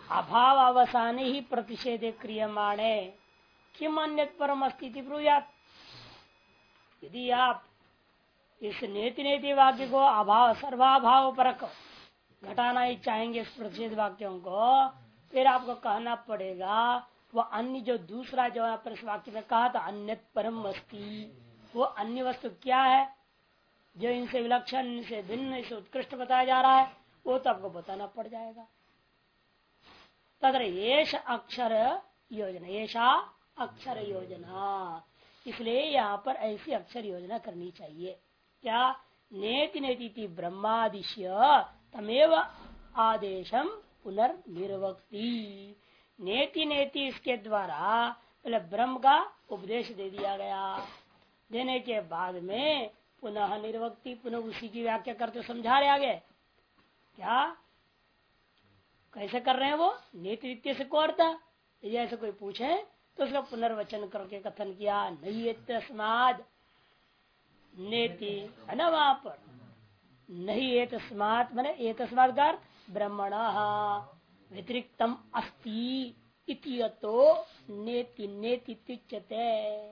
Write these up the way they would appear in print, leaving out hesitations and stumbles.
अभाव अवसाने ही प्रतिषेधे क्रियमाणे किम अन्य परम अस्थिति ब्रूयात। यदि आप इस नेति नेति वाक्य को अभाव सर्वाभाव परक घटाना ही चाहेंगे इस प्रतिषेध वाक्यों को, फिर आपको कहना पड़ेगा वह अन्य जो दूसरा जो पर इस वाक्य में कहा था अन्य परम अस्ति, वो अन्य वस्तु क्या है जो इनसे विलक्षण, इनसे भिन्न, इसे उत्कृष्ट बताया जा रहा है, वो तो आपको बताना पड़ जाएगा। तत्र येष अक्षर योजना, येषा अक्षर योजना, इसलिए यहाँ पर ऐसी अक्षर योजना करनी चाहिए। क्या? नेति नेति ब्रह्मादिश्य तमेव आदेशम पुनर्निर्वक्ति। नेति नेति इसके द्वारा पहले ब्रह्म का उपदेश दे दिया गया, देने के बाद में पुनः निर्वक्ति, पुनः उसी की व्याख्या करते समझा रहे आगे। क्या कैसे कर रहे हैं वो? नेति नित्य से को अर्थ, यदि ऐसे कोई पूछे तो उसका पुनर्वचन करके कथन किया। नहीं तस्माद नेति है ना, वहां पर नहीं ये तस्मात मैंने ये तस्मात का ब्रह्मण व्यतिरिक्तम अस्ति इतियतो नेति नेति तुच्यते।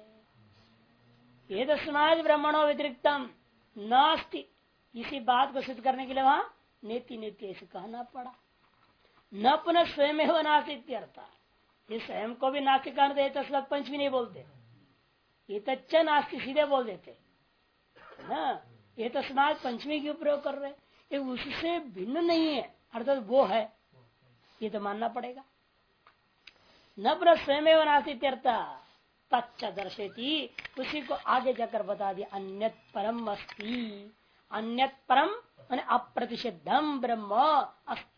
ये तस्मात ब्रह्मणो व्यतिरिक्तम नास्ति, इसी बात को सिद्ध करने के लिए वहां नेति नेति ऐसे कहना पड़ा। न पुनः स्वयं हो नास्ति अर्थ, ये स्वयं को भी नास्तिक कहते तस्मात पंचमी नहीं बोलते, ये तच्च नास्ति सीधे बोल देते ना। ये तस्मात पंचमी क्यों प्रयोग कर रहे, ये उससे भिन्न नहीं है अर्थात वो है, ये तो मानना पड़ेगा। न पुनः स्वयं नास्ति तच्च दर्शेती, उसी को आगे जाकर बता दिया। अन्यत परम अस्ति, अन्यत परम माने अप्रतिषिद्धम ब्रह्म अस्ति।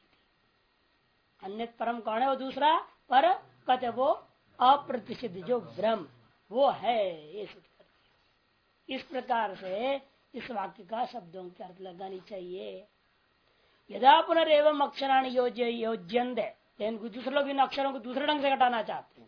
अन्यत परम कौन है? वो दूसरा पर कहते वो अप्रतिषिद्ध जो ब्रह्म वो है, ये सिद्ध कर दिया। इस प्रकार से इस वाक्य का शब्दों के अर्थ लगानी चाहिए। यदा पुनरेवं अक्षराणि योज्यन्ते, दूसरे लोग इन अक्षरों को दूसरे ढंग से घटाना चाहते हैं।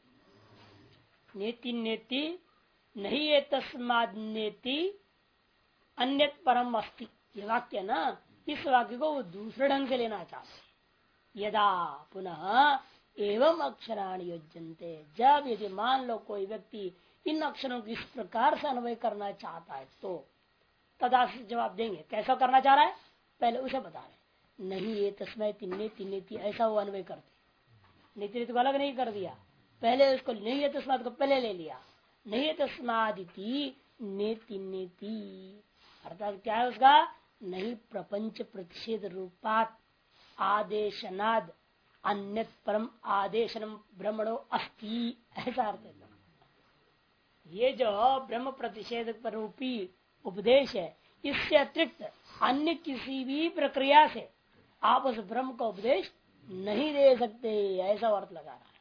नेति नेति नहीं ये तस्माद नेति अन्यत परम अस्ति, ये वाक्य ना, इस वाक्य को वो दूसरे ढंग से लेना चाहते। यदा पुनः एवं अक्षराणि योज्यन्ते, जब यदि मान लो कोई व्यक्ति इन अक्षरों को इस प्रकार से अन्वय करना चाहता है तो तदा जवाब देंगे। कैसा करना चाह रहा है पहले उसे बता रहे। नहीं ये तस्मै नेति नेति ऐसा वो अन्वय करते, नीति नीति को अलग नहीं कर दिया, पहले उसको नहीं है तस्माद को पहले ले लिया। नहीं है तस्मादिति नेति नेति अर्थात क्या है उसका? नहीं प्रपंच प्रतिषेध रूपात आदेशनाद अन्य परम आदेशनम ब्रह्मणो अस्ति, ऐसा अर्थ है। ये जो ब्रह्म प्रतिषेध रूपी उपदेश है, इससे अतिरिक्त अन्य किसी भी प्रक्रिया से आप उस ब्रह्म का उपदेश नहीं दे सकते, ऐसा अर्थ लगा रहा है।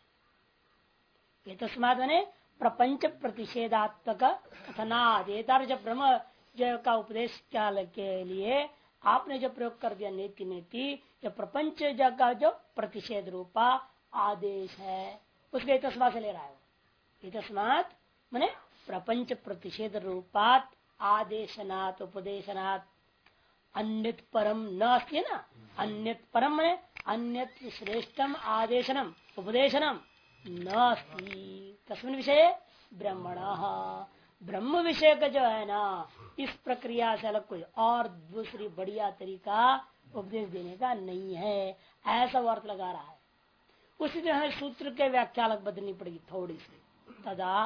ये तस्मात् माने प्रपंच प्रतिषेधात्मक कथनादेतर जब ब्रह्म का उपदेश के लिए आपने जो प्रयोग कर दिया नेति नेति, जो प्रपंच का जो प्रतिषेध रूपा आदेश है उसके तस्मात् से ले रहा है। ये तस्मात् माने प्रपंच प्रतिषेध रूपात आदेशनात् उपदेशनात् अन्यत परम न अस्ति ना। अन्यत परम माने अन्यत श्रेष्ठम आदेशनम उपदेशनम न अस्ति तस्मिन् विषय ब्रह्मणः, ब्रह्म विषय का जो है ना, इस प्रक्रिया से अलग कोई और दूसरी बढ़िया तरीका उपदेश देने का नहीं है, ऐसा अर्थ लगा रहा है। उसी तरह हमें सूत्र के व्याख्या अलग बदलनी पड़ेगी थोड़ी सी। तदा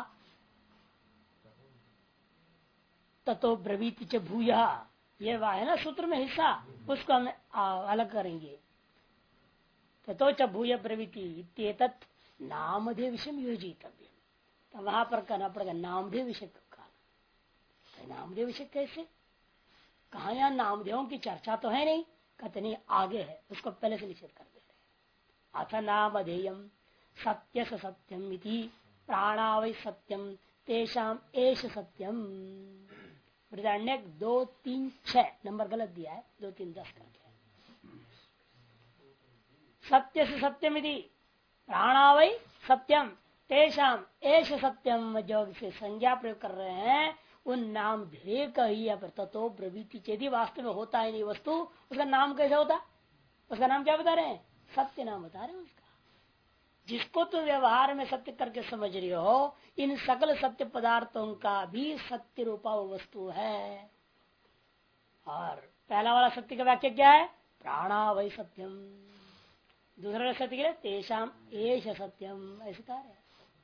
ततो ब्रवीति च भूया, ये वह है ना सूत्र में हिस्सा, उसको हम अलग करेंगे। ततो च भूय ब्रवीति इत्येतत् नामधेय विषय योजितव्य, तो वहां पर करना पड़ेगा नामधेय विषय का। नामधेय विषय कैसे? कहा यहाँ नामधेयों की चर्चा तो है नहीं, कहते नहीं आगे है, उसको पहले से निषेध कर दे रहे। अथ नामधेयम सत्य सत्यम इति प्राणा वै सत्यम तेषाम एष सत्यम। बृहदारण्यक 2, 3, 6 नंबर गलत दिया है, 2, 3, 10 करके। सत्य से सत्यम इति प्राणा वै सत्यम तेषाम एष सत्यम, जो से संज्ञा प्रयोग कर रहे हैं उन नाम ध्येय का ही पर ततो ब्रवीति चेदी वास्तव में होता है नहीं वस्तु, उसका नाम कैसे होता? उसका नाम क्या बता रहे हैं? सत्य नाम बता रहे हैं उसका। जिसको तुम व्यवहार में सत्य करके समझ रही हो, इन सकल सत्य पदार्थों का भी सत्य रूपा वस्तु है। और पहला वाला सत्य का वाक्य क्या है? प्राणा वै सत्यम। दूसरा सत्य क्या है? तेषाम एष सत्यम। ऐसे कहा है।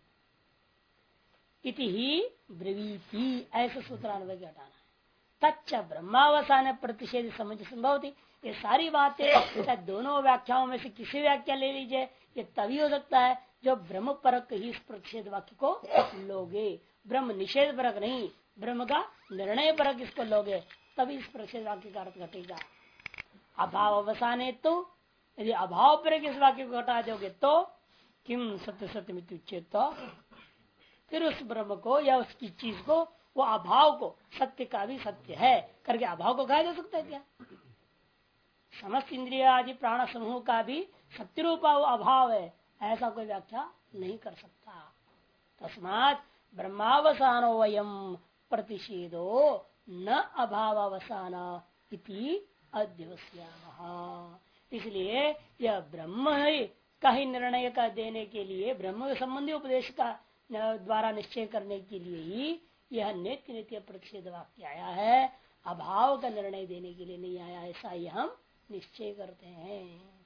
इति ही ब्रवीति, ऐसे सूत्रान्वय के हटाना है। तच्च ब्रह्मावसान प्रतिषेध समझ संभव थी। ये सारी बातें चाहे दोनों व्याख्याओं में से किसी व्याख्या ले लीजिए, ये तभी हो सकता है जो ब्रह्म परक ही इस प्रतिषेध वाक्य को लोगे। ब्रह्म निषेध परक नहीं, ब्रह्म का निर्णय परक इसको लोगे, तभी इस प्रतिषेध वाक्य का अर्थ घटेगा। अभाव अवसाने तो, यदि अभाव परक इस वाक्य को घटा दोगे तो किम सत्य सत्य मित्य उच्चेत, तो फिर उस ब्रह्म को या उसकी चीज को, वो अभाव को सत्य का भी सत्य है करके अभाव को कहा जा सकता है क्या? समस्त इंद्रिय आदि प्राण समूह का भी सत्य रूपा वो अभाव है, ऐसा कोई व्याख्या नहीं कर सकता। तस्मात् ब्रह्मावसानो वयम प्रतिषेधो न अभावावसान इति अध्यवस्यामः। इसलिए यह ब्रह्म का ही निर्णय का देने के लिए, ब्रह्म संबंधी उपदेश का द्वारा निश्चय करने के लिए ही यह नित्य नित्य प्रतिषेध वाक्य आया है, अभाव का निर्णय देने के लिए नहीं आया, ऐसा ही हम निश्चय करते हैं।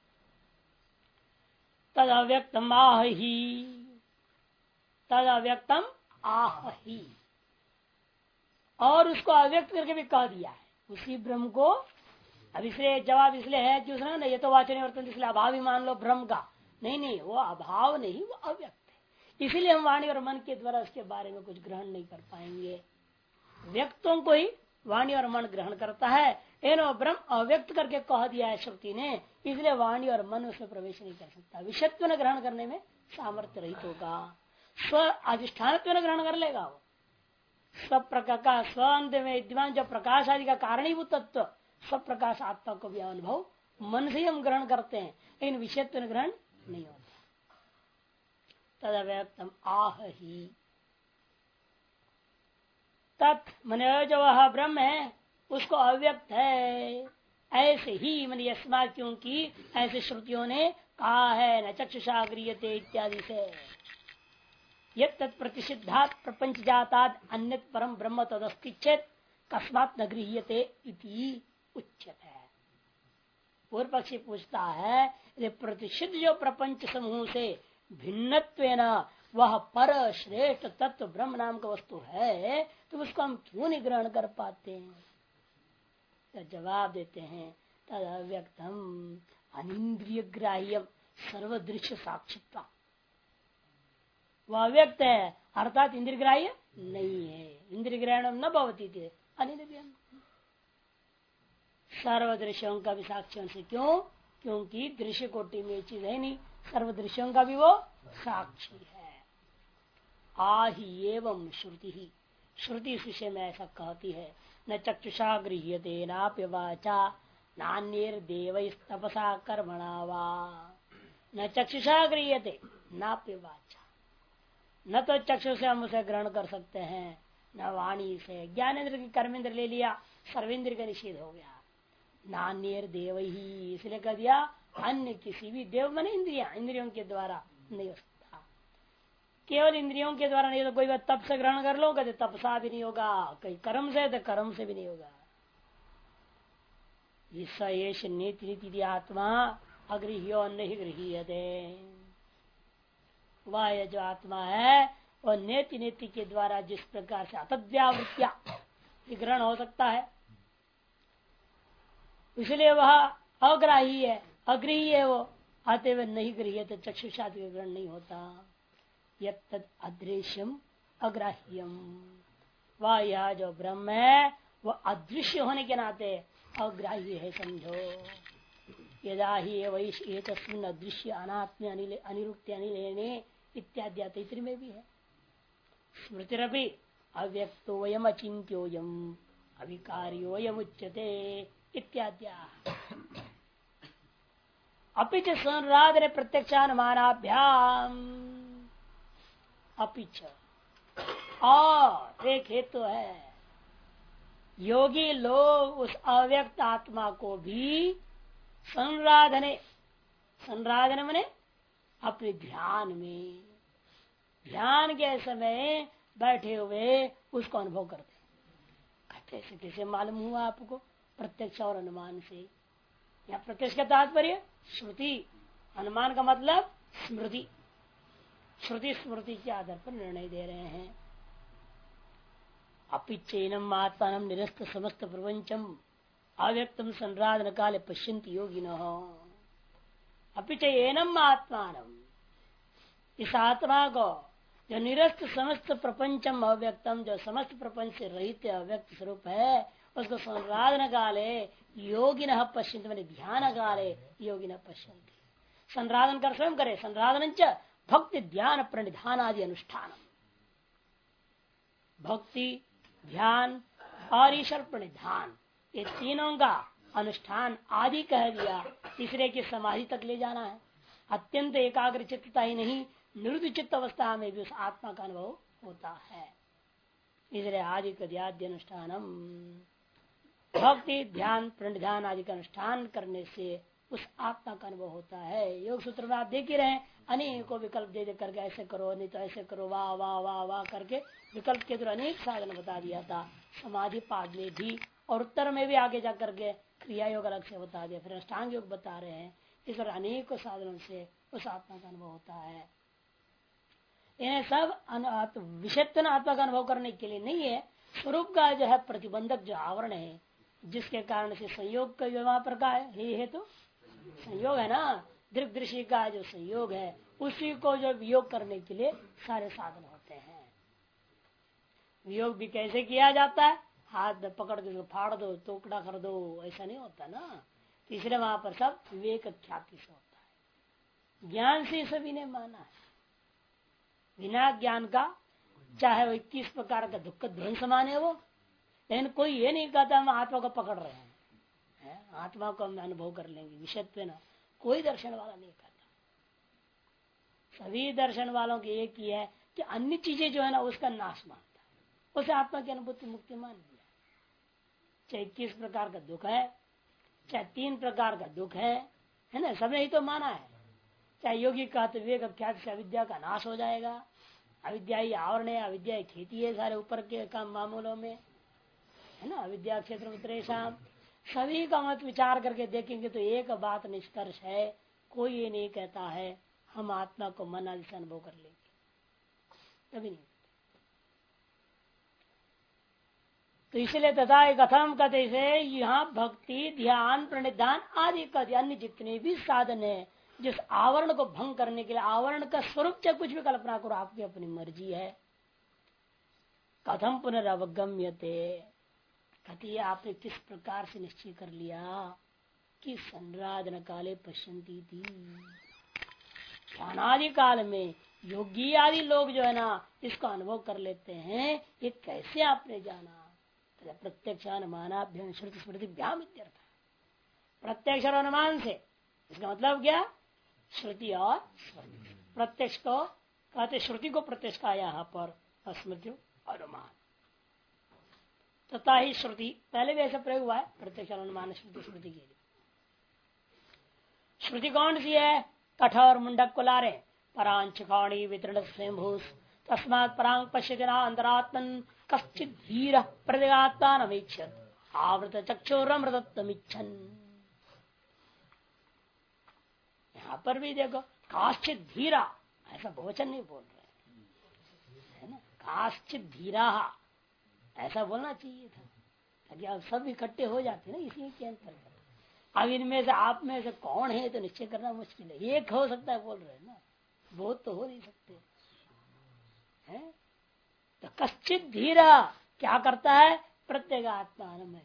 तद अव्यक्तम आह ही, तद अव्यक्तम आह ही, और उसको अव्यक्त करके भी कह दिया है उसी ब्रह्म को। अब इसलिए जवाब इसलिए है कि उसने ना ये तो वाचन वर्तन, इसलिए अभाव ही मान लो ब्रह्म का। नहीं, वो अभाव नहीं, वो अव्यक्त है। इसीलिए हम वाणी और मन के द्वारा उसके बारे में कुछ ग्रहण नहीं कर पाएंगे। व्यक्तों को ही वाणी और मन ग्रहण करता है, एनो ब्रह्म अव्यक्त करके कह दिया है श्रुति ने, इसलिए वाणी और मन उसमें प्रवेश नहीं कर सकता। विषयत्व न ग्रहण करने में सामर्थ्य रहित होगा, स्व अधिष्ठान ग्रहण कर लेगा। वो स्व प्रकाश का स्व अंत में विद्यमान जो प्रकाश आदि का कारणीभूत तत्व, स्व प्रकाश आत्मा को भी अनुभव मन से ही हम ग्रहण करते हैं, लेकिन विषयत्व ग्रहण नहीं होता। तद अव्यक्तम आह ही, तत् मने जो वह ब्रह्म है उसको अव्यक्त है, ऐसे ही मन यस्मात्, क्योंकि ऐसे श्रुतियों ने कहा है, न चक्षुषा गृह्यते इत्यादि से। यत् प्रतिषिद्धात् प्रपंच जातात् अन्यत् परम ब्रह्म तदस्ति चेत् कस्मात् न गृह्यते इति उच्यते। पूर्व पक्षी पूछता है, प्रतिषिद्ध जो प्रपंच समूह से भिन्नत्वेन वह पर श्रेष्ठ तत्व ब्रह्म नाम का वस्तु है, तो उसको हम क्यों नहीं ग्रहण कर पाते हैं? तो जवाब देते हैं, तद अव्यक्तम अनिंद्रिय ग्राह्यम सर्वदृश्य साक्षित्वा। वह अव्यक्त है अर्थात इंद्रिय ग्राह्य नहीं है। इंद्रिय ग्रहण न भवती थी अनिंद्रिय, सर्वदृश्यों का भी साक्षी से। क्यों? क्योंकि दृश्य कोटि में चीज है नहीं, सर्वदृश्यों का भी वो साक्षी है। आहि एवं श्रुति ही, श्रुति इस विषय में ऐसा कहती है, न चक्षुषा गृह्यते नाप्य वाचा नान्येर देवैस्तपसा कर्मणा वा। न चक्षुषा गृह्यते नाप्य वाचा, न तो चक्षु से हम उसे ग्रहण कर सकते हैं, न वाणी से। ज्ञानेन्द्र की कर्मेंद्र ले लिया, सर्वेंद्र का निषेध हो गया। नान्यर देव ही, इसलिए कह दिया अन्य किसी भी देव मन इंद्रिया, इंद्रियों के द्वारा नहीं हो सकता। केवल इंद्रियों के द्वारा नहीं तो कोई बात तप से ग्रहण कर लो, कहते तपसा भी नहीं होगा, कहीं कर्म से तो कर्म से भी नहीं होगा। ईश नीति नीति आत्मा अगृह्यो नहीं गृह्यते। वह जो आत्मा है वह नेति नेति के द्वारा जिस प्रकार से अतद्व्यावृत्या ग्रहण हो सकता है, इसलिए वह अग्राही है, अग्रही है। वो आते हुए नहीं गृह्य तो चक्षुषादि का ग्रहण नहीं होता। यद अदृश्यम अग्राह्यम, वह यह जो ब्रह्म है वह अदृश्य होने के नाते अग्राह्य है, समझो। यदा ही वही तस्मिन अदृश्य अनात्म अनिरुक्ति अनिलेने इत्यादि तैतृ में भी है। स्मृतिरपि अव्यक्तो वयम अचिंत्योयम अविकार्योयम उच्यते इत्यादि। अपिच संराधने प्रत्यक्षानुमानाभ्याम, अपिच और एक हेतु है, योगी लोग उस अव्यक्त आत्मा को भी संराधने, संराधन मने अपने ध्यान में, ध्यान के समय बैठे हुए उसको अनुभव करते। कैसे कैसे मालूम हुआ आपको? प्रत्यक्ष और अनुमान से। या प्रत्यक्ष का तात्पर्य श्रुति, अनुमान का मतलब स्मृति। श्रुति स्मृति के आधार पर निर्णय दे रहे हैं। अपिचैनम आत्मानम निरस्त समस्त प्रपंचम अव्यक्तम संराधन काले पश्यन्ति योगिनः। अपिचैनम आत्मानम, इस आत्मा को जो निरस्त समस्त प्रपंचम अव्यक्तम, जो समस्त प्रपंच से रहित अव्यक्त स्वरूप है, उसको संराधन काले योगिनः पश्यन्ति, मैंने ध्यान काले योगिनः पश्यन्ति। संराधन कर स्वयं करे। संराधन भक्ति ध्यान प्रणिधान आदि अनुष्ठान। भक्ति, ध्यान और ईश्वर प्रणिधान, ये तीनों का अनुष्ठान आदि कह दिया। तीसरे की समाधि तक ले जाना है। अत्यंत एकाग्र चित्तता ही नहीं, निरुद्ध चित्त अवस्था में भी उस आत्मा का अनुभव होता है। इसलिए आदि कद्याद्य अनुष्ठानम, भक्ति ध्यान प्रणिधान आदि का अनुष्ठान करने से उस आत्मा का अनुभव होता है। योग सूत्र में आप देख ही रहे, अनेकों विकल्प दे करके ऐसे करो, नहीं तो ऐसे करो, वाह वाह वाह वाह करके विकल्प के द्वारा अनेक साधन बता दिया था। समाधि पाद में भी और उत्तर में भी आगे जा करके क्रिया योग अलग से बता दिया, फिर अष्टांग योग बता रहे हैं। इस तरह अनेकों साधनों से उस आत्मा का अनुभव होता है। इन्हें सब विषयत्व आत्मा का अनुभव करने के लिए नहीं है, स्वरूप का जो है प्रतिबंधक जो आवरण है, जिसके कारण से संयोग का वहां पर का है तो संयोग है ना, दृक दृष्टि का जो संयोग है, उसी को जो वियोग करने के लिए सारे साधन होते हैं। वियोग भी कैसे किया जाता है? हाथ में पकड़ के फाड़ दो, टुकड़ा कर दो, ऐसा नहीं होता ना। तीसरे वहां पर सब विवेक ख्याति से होता है। ज्ञान से सभी ने माना है। बिना ज्ञान का चाहे वो 21 प्रकार का दुख ध्वंस माने वो, लेकिन कोई ये नहीं कहता हम आत्मा को पकड़ रहे हैं, आत्मा को हम अनुभव कर लेंगे विषयत्व ना, कोई दर्शन वाला नहीं कहता। सभी दर्शन वालों की एक ही है कि अन्य चीजें जो है ना उसका नाश मानता है, उसे आत्मा की अनुभूति मुक्ति मान लिया। चाहे 21 प्रकार का दुख है, चाहे 3 प्रकार का दुख है ना, सबने ही तो माना है। चाहे योगी कहते विवेक अख्यात से अविद्या का नाश हो जाएगा, अविद्या ही आवरण है, अविद्या ही खेती है सारे ऊपर के काम मामूलों में, है ना। अविद्या क्षेत्र उत्तरेशम, सभी का मत विचार करके देखेंगे तो एक बात निष्कर्ष है, कोई ये नहीं कहता है हम आत्मा को मन आदि से अनुभव कर लेंगे, कभी नहीं। तो इसलिए तथा कथम कहते से यहाँ भक्ति ध्यान प्रणिधान आदि का अन्य जितने भी साधन है, जिस आवरण को भंग करने के लिए, आवरण का स्वरूप चाहे कुछ भी कल्पना करो, आपकी अपनी मर्जी है। कथम पुनर्वगम्यते, कहती आपने किस प्रकार से निश्चय कर लिया कि संराधन काले पश्यन्ति थी, ध्यानादि काल में योगी आदि लोग जो है ना इसका अनुभव कर लेते हैं, ये कैसे आपने जाना? प्रत्यक्ष अनुमानाभ्याम श्रुति स्मृति भ्याम इत्यर्थ, प्रत्यक्ष और अनुमान से, इसका मतलब क्या? श्रुति और स्मृति। प्रत्यक्ष को कहते श्रुति को प्रत्यक्ष का यहाँ पर, स्मृति अनुमान तथा ही श्रुति, पहले भी ऐसा प्रयोग हुआ है प्रत्यक्ष अनुमान श्रुति स्मृति के लिए। श्रुति कौन सी है? कठोर मुंडक को ला रहे, परांचकाणी वितरण स्वयंभूष तस्मात् परांग पश्यति ना अंतरात्मन कश्चित् धीरः प्रतिगात्मानमीक्षत आवृत चक्षुरमृतत्वमिच्छन्। यहाँ पर भी देखो काश्चित धीरा, ऐसा बहुवचन नहीं बोल रहे है ना, काश्चित धीरा ऐसा बोलना चाहिए था, ताकि आप सब इकट्ठे हो जाते ना, इसी के अंतर्गत। अब इनमें से आप में से कौन है तो निश्चय करना मुश्किल है, एक हो सकता है बोल रहे ना, बहुत तो हो नहीं सकते है। तो कश्चित धीरा क्या करता है? प्रत्येगात्मान।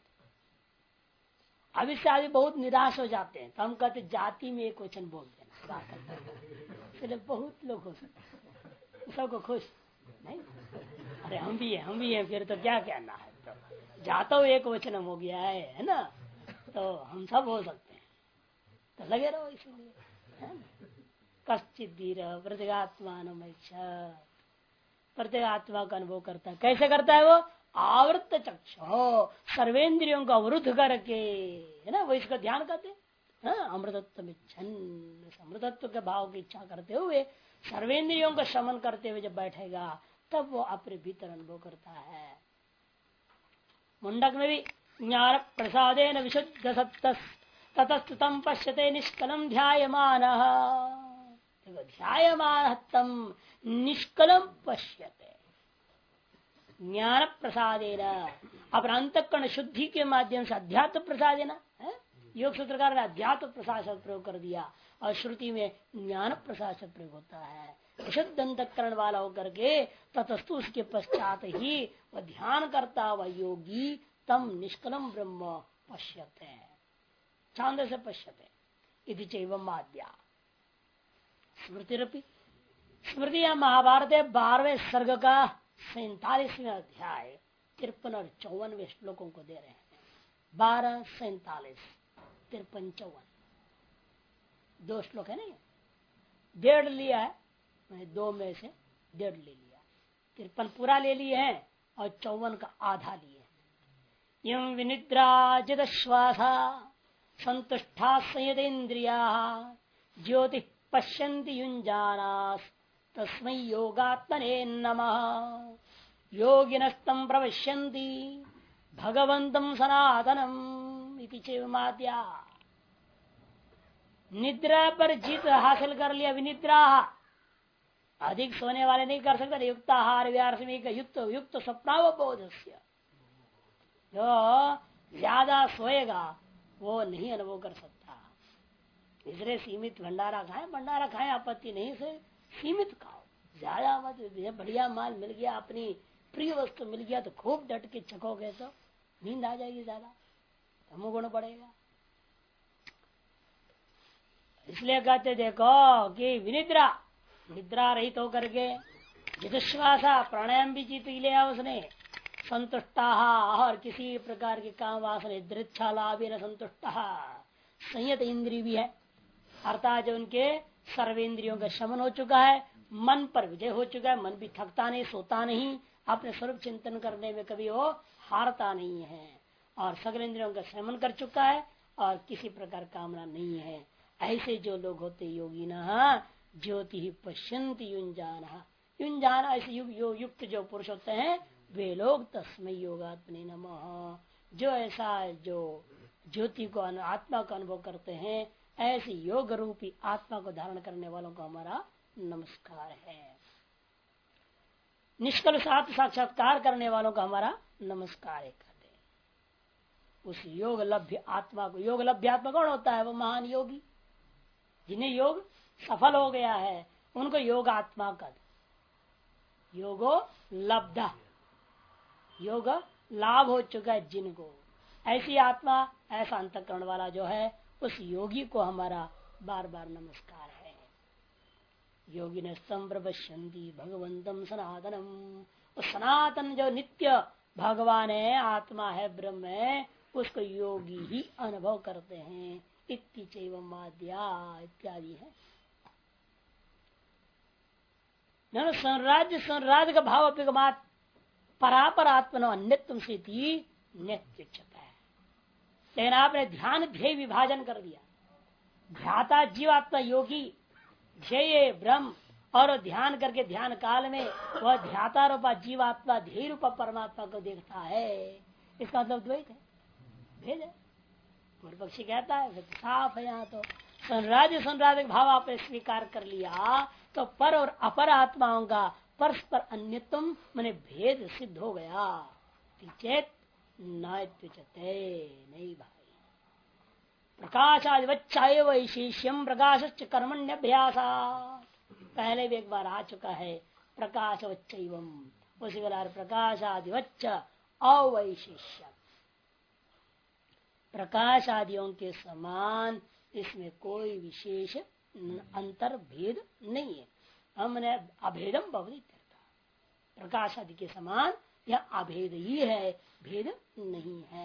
अब इससे आदमी बहुत निराश हो जाते हैं, तो हम कहते जाति में एक वचन बोल देना, इसलिए बहुत लोग हो सकते, सबको खुश नहीं, अरे हम भी है फिर तो क्या कहना है, तो जातो एक वचन हो गया है ना, तो हम सब हो सकते हैं, तो लगे रहो इसीलिए। कश्चित धीर प्रत्येगात्मान, प्रत्येगात्मा का अनुभव करता है। कैसे करता है वो? आवृत चक्षु, सर्वेंद्रियों को अवरुद्ध करके, है ना, वो इसका ध्यान करते, अमृतत्व में अमृतत्व के भाव की इच्छा करते हुए सर्वेंद्रियों का शमन करते हुए जब बैठेगा तब वो अपने भीतर अनुभव करता है। मुंडक में भी ज्ञान प्रसादेन विशुद्ध ततस्तुतम पश्यते निष्कलम ध्यायमान ध्यायमान तम निष्कलम पश्यते। ज्ञान प्रसादेन अपना अंतःकरण शुद्धि के माध्यम से अध्यात्म प्रसादेन, योग सूत्रकार ने अध्यात्म प्रसाद शब्द प्रयोग कर दिया और श्रुति में ज्ञान प्रसाद शब्द प्रयोग होता है। शुद्ध अंतःकरण वाला होकर के ततस्तु उसके पश्चात ही वह ध्यान करता हुआ योगी तम निष्कलम ब्रह्म पश्यते चांद से पश्यते इति चैवम आद्या स्मृतिरपि। स्मृति या महाभारत 12वें सर्ग का 47वें अध्याय 53 और 54वें श्लोकों को दे रहे हैं। 12, 47, 53, 54 दो श्लोक है ना, 1.5 लिया है, मैंने 2 में से 1.5 ले लिया, 53 पूरा ले लिए हैं और 54 का आधा लिए हैं। यम विनिद्रा श्वासा संतुष्टा संयतेन्द्रिया ज्योति पश्यन्ति युञ्जानास तस्मै योगात्मने नमः। योगिनस्तम प्रपश्यन्ति भगवन्तं सनातनम् इति चैवमाद्या। निद्रा पर जीत हासिल कर लिया विनिद्रा, अधिक सोने वाले नहीं कर सकते। युक्त आहार विहार में युक्त स्वप्नावबोध से जो ज्यादा सोएगा वो नहीं अनुभव कर सकता। इसलिए सीमित भंडारा खाए आपत्ति नहीं, से सीमित खाओ, ज्यादा मत। बढ़िया माल मिल गया, अपनी प्रिय वस्तु मिल गया तो खूब डट के चखोगे तो नींद आ जाएगी, ज्यादा तमोगुण बढ़ेगा। इसलिए कहते देखो कि विनिद्रा, निद्रा रहित होकर के जितश्वासा प्राणायाम भी जीत लिया उसने, संतुष्टा और किसी प्रकार के काम वासने दृच्छा लाभ न संतुष्टा, संयत इंद्रिय भी है, अर्थात जो उनके सर्वेंद्रियों का शमन हो चुका है, मन पर विजय हो चुका है, मन भी थकता नहीं, सोता नहीं, अपने स्वरूप चिंतन करने में कभी वो हारता नहीं है और सकल इंद्रियों का शमन कर चुका है और किसी प्रकार कामना नहीं है। ऐसे जो लोग होते योगी न ज्योति ही पश्यंति युंजान ऐसे युक्त जो पुरुष होते हैं वे लोग तस्मै योगात्मने नमः। जो ऐसा जो ज्योति को आत्मा का अनुभव करते हैं, ऐसे योग रूपी आत्मा को धारण करने वालों को हमारा नमस्कार है। निष्कल साक्षात्कार करने वालों का हमारा नमस्कार है कहते। उस योग लभ्य आत्मा को, योग लभ्य आत्मा कौन होता है? वो महान योगी जिन्हें योग सफल हो गया है, उनको योग आत्मा का योगो लब्धा, योग लाभ हो चुका है जिनको, ऐसी आत्मा ऐसा अंतःकरण वाला जो है उस योगी को हमारा बार बार नमस्कार है। योगी ने संप्रपश्यन्ति भगवंतम सनातनम, उस सनातन जो नित्य भगवान है, आत्मा है, ब्रह्म है, उसको योगी ही अनुभव करते हैं। इत्ति चैवम आद्या इत्यादि है। संराज्य का भाव अपिगमात परापर आत्मनो अन्यत्म से नित्युच्यता है। लेकिन आपने ध्यान ध्येय विभाजन कर दिया। ध्याता जीवात्मा योगी, ध्येय ब्रह्म, और ध्यान करके ध्यान काल में वह ध्याता रूपा जीवात्मा ध्येय रूपा परमात्मा को देखता है। इसका मतलब द्वैत है, भेद है। पूर्व पक्षी कहता है साफ है। यहाँ तो संराज्य भाव आपने स्वीकार कर लिया तो पर और अपर आत्माओं का परस्पर अन्यतम माने भेद सिद्ध हो गया। चेत नहीं भाई, प्रकाशादिवच्चाय वैशिष्यम प्रकाश कर्मण्यभ्यास, पहले भी एक बार आ चुका है। प्रकाशवच्चैवम, उसी प्रकाशादिवच्च अवैशिष्य, प्रकाश आदियों के समान इसमें कोई विशेष अंतर भेद नहीं है। हमने अभेदम भवति, प्रकाश आदि के समान यह अभेद ही है, भेद नहीं है।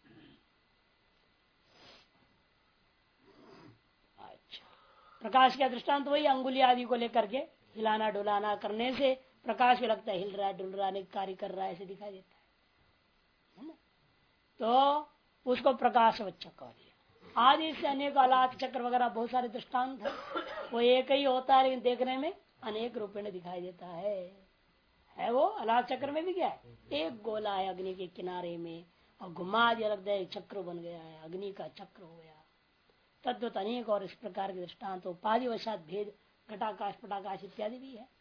अच्छा, प्रकाश का दृष्टांत वही अंगुली आदि को लेकर के हिलाना डुलाना करने से प्रकाश को लगता है हिल रहा है, डुल रहा है, कार्य कर रहा है, ऐसे दिखाई देता है ना। तो उसको प्रकाशवच्च कह दिया। आदि से अनेक अलाद चक्र वगैरह बहुत सारे दृष्टांत है। वो एक ही होता है लेकिन देखने में अनेक रूपेण दिखाई देता है वो अलाद चक्र में भी क्या है, एक गोला है अग्नि के किनारे में और घुमा दिया लगता है चक्र बन गया है, अग्नि का चक्र हो गया। तद्वत अनेक और इस प्रकार के दृष्टांत उपाधिवशात भेद घटाकाश पटाकाश इत्यादि भी है।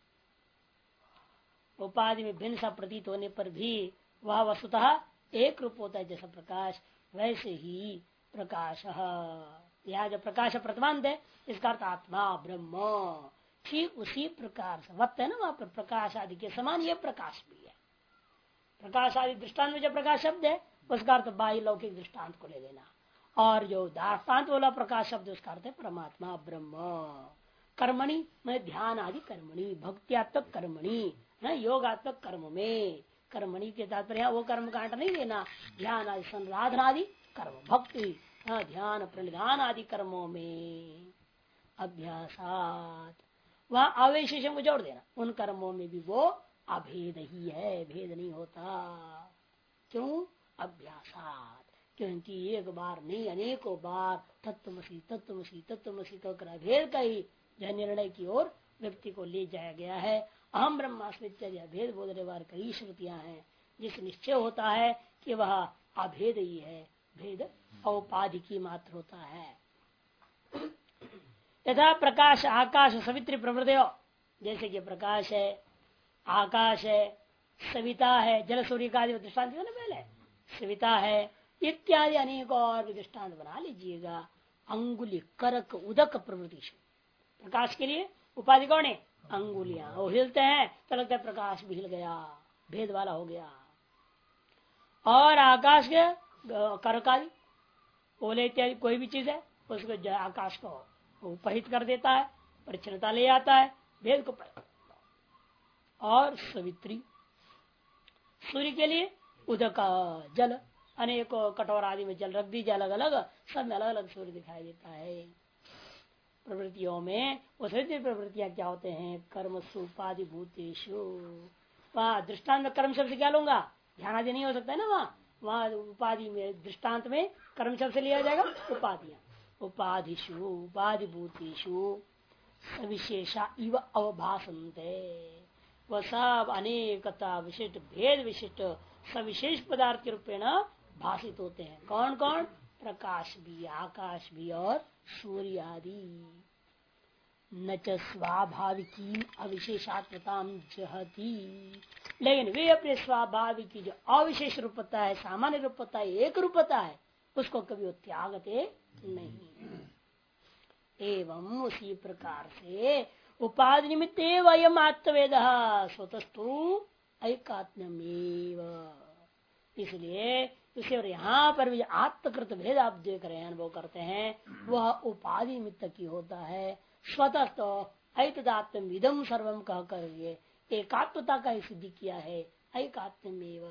उपाधि में भिन्न सा प्रतीत होने पर भी वह वस्तुतः एक रूप होता है। जैसा प्रकाश वैसे ही प्रकाश, यहाँ जो प्रकाश प्रतिमांत है इसका अर्थ आत्मा ब्रह्म, ठीक उसी प्रकार से वक्त है ना वहां पर प्रकाश आदि के समान ये प्रकाश भी है। प्रकाश आदि दृष्टांत में जो प्रकाश शब्द है उसका अर्थ बाह्य लौकिक दृष्टांत को ले लेना, और जो दृष्टांत वाला प्रकाश शब्द उसका अर्थ है परमात्मा ब्रह्म। कर्मणि में ध्यान आदि कर्मणि, भक्त्यात्मक कर्मणि न योगात्मक कर्म में, कर्मणि के तात्पर्य वो कर्म कांट नहीं लेना, ध्यान आदि संराधना आदि कर्म, भक्ति ध्यान प्रणिधान आदि कर्मों में अभ्यासात वहां अवशेषों को जोड़ देना, उन कर्मों में भी वो अभेद ही है, भेद नहीं होता। क्यों? अभ्यासात, क्योंकि एक बार नहीं अनेकों बार तत्वमसी तत्वमसी तत्वमसी कहकर अभेद का ही जो निर्णय की ओर व्यक्ति को ले जाया गया है। अहम ब्रह्मास्मि इत्यादि अभेद बोलने वाले कई श्रुतियां हैं जिस निश्चय होता है कि वह अभेद ही है, भेद औपाधि की मात्र होता है। यथा प्रकाश आकाश सवित्री प्रवृत्ति, जैसे कि प्रकाश है, आकाश है, सविता है, जल सूर्य का दृष्टांत ना पहले, सविता है इत्यादि अनेक और दृष्टांत बना लीजिएगा। अंगुली करक उदक प्रवृत्ति, प्रकाश के लिए उपाधि कौन है? अंगुलियां, वो हिलते हैं तो लगता है प्रकाश भी हिल गया, भेद वाला हो गया। और आकाश के करकादि ओले इत्यादि कोई भी चीज है उसको आकाश को उपहित कर देता है, परिच्छिन्नता ले आता है, भेद को। और सवित्री सूर्य के लिए उदक जल, अनेकों कटोर आदि में जल रख दीजिए अलग अलग, सब में अलग अलग सूर्य दिखाई देता है। प्रवृत्तियों में वो सवित्री प्रवृत्तियां क्या होते हैं? कर्म सुपाधि भूतेषु, वहां दृष्टांत में कर्म शब्द से क्या लूंगा? ध्यान आदि नहीं हो सकता है ना, वहां उपाधि में दृष्टांत में कर्म शब्द से लिया जाएगा उपाधियां। उपाधिषु उपाधि भूतेषु सविशेषा इव अवभासन्ते, वह सब अनेकता विशिष्ट भेद विशिष्ट सविशेष पदार्थ के रूपेण भाषित होते हैं। कौन कौन? प्रकाश भी, आकाश भी और सूर्य आदि। न च स्वाभाविकी अविशेषात्मता जहती, लेकिन वे अपने स्वाभाविक की जो अविशेष रूपता है, सामान्य रूपता है, एक रूपता है, उसको कभी वो त्यागते नहीं। एवं उसी प्रकार से उपाधि निमित्त वयम आत्मवेद स्वतस्तु ऐकात्म्यमेव, इसलिए इसे और यहाँ पर भी आत्मकृत भेद आप देख रहे हैं, अनुभव करते हैं, वह उपाधि निमित्त की होता है। स्वतः तो ऐतदात्म इदम सर्वम कह कर एकात्मता का ही सिद्धि किया है, ऐकात्म्यमेव।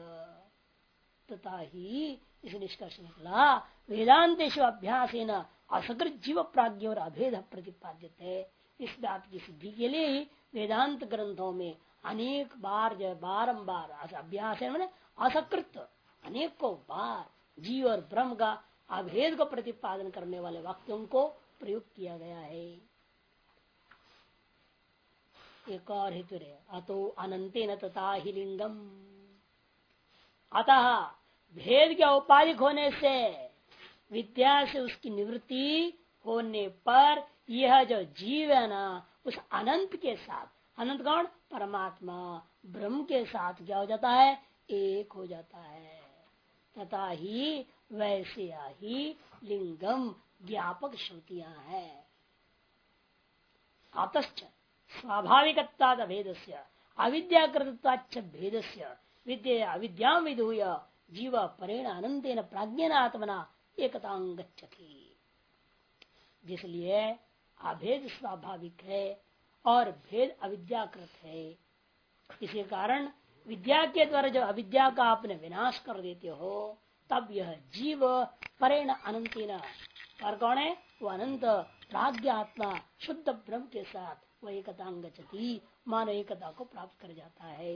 तथा ही इस निष्कर्ष निकला वेदांतेषु अभ्यासेन असकृत जीव प्राज्ञ और अभेद प्रतिपाद्यते। इस बात की सिद्धि के लिए ही वेदांत ग्रंथों में अनेक बार जो बारंबार अभ्यास है मैंने असकृत अनेकों बार जीव और ब्रह्म का अभेद को प्रतिपादन करने वाले वाक्यों को प्रयुक्त किया गया है। एक और हेतु है, अतो अनंतेन तथा ही लिंगम, अतः भेद के औपाधिक होने से विद्या से उसकी निवृत्ति होने पर यह जो जीव है ना उस अनंत के साथ, अनंत कौन? परमात्मा ब्रह्म के साथ क्या हो जाता है? एक हो जाता है। तथा ही वैसे ही लिंगम ज्ञापक श्रुतियां हैं। अतश्च स्वाभाविकत्वाद भेदस्य अविद्याकृतत्वाच्च भेदस्य विद्या अविद्यां विधूय जीव परेण अनंतेन प्राज्ञेन आत्मना एकतां गच्छति। जिसलिए अभेद स्वाभाविक है और भेद अविद्याकृत है, इसी कारण विद्या के द्वारा जब अविद्या का आपने विनाश कर देते हो तब यह जीव परेण अनंतेन, पर कौन है? वो अनंत प्राज्ञात्मा शुद्ध ब्रह्म के साथ वह एकतां गच्छति, मानव एकता को प्राप्त कर जाता है।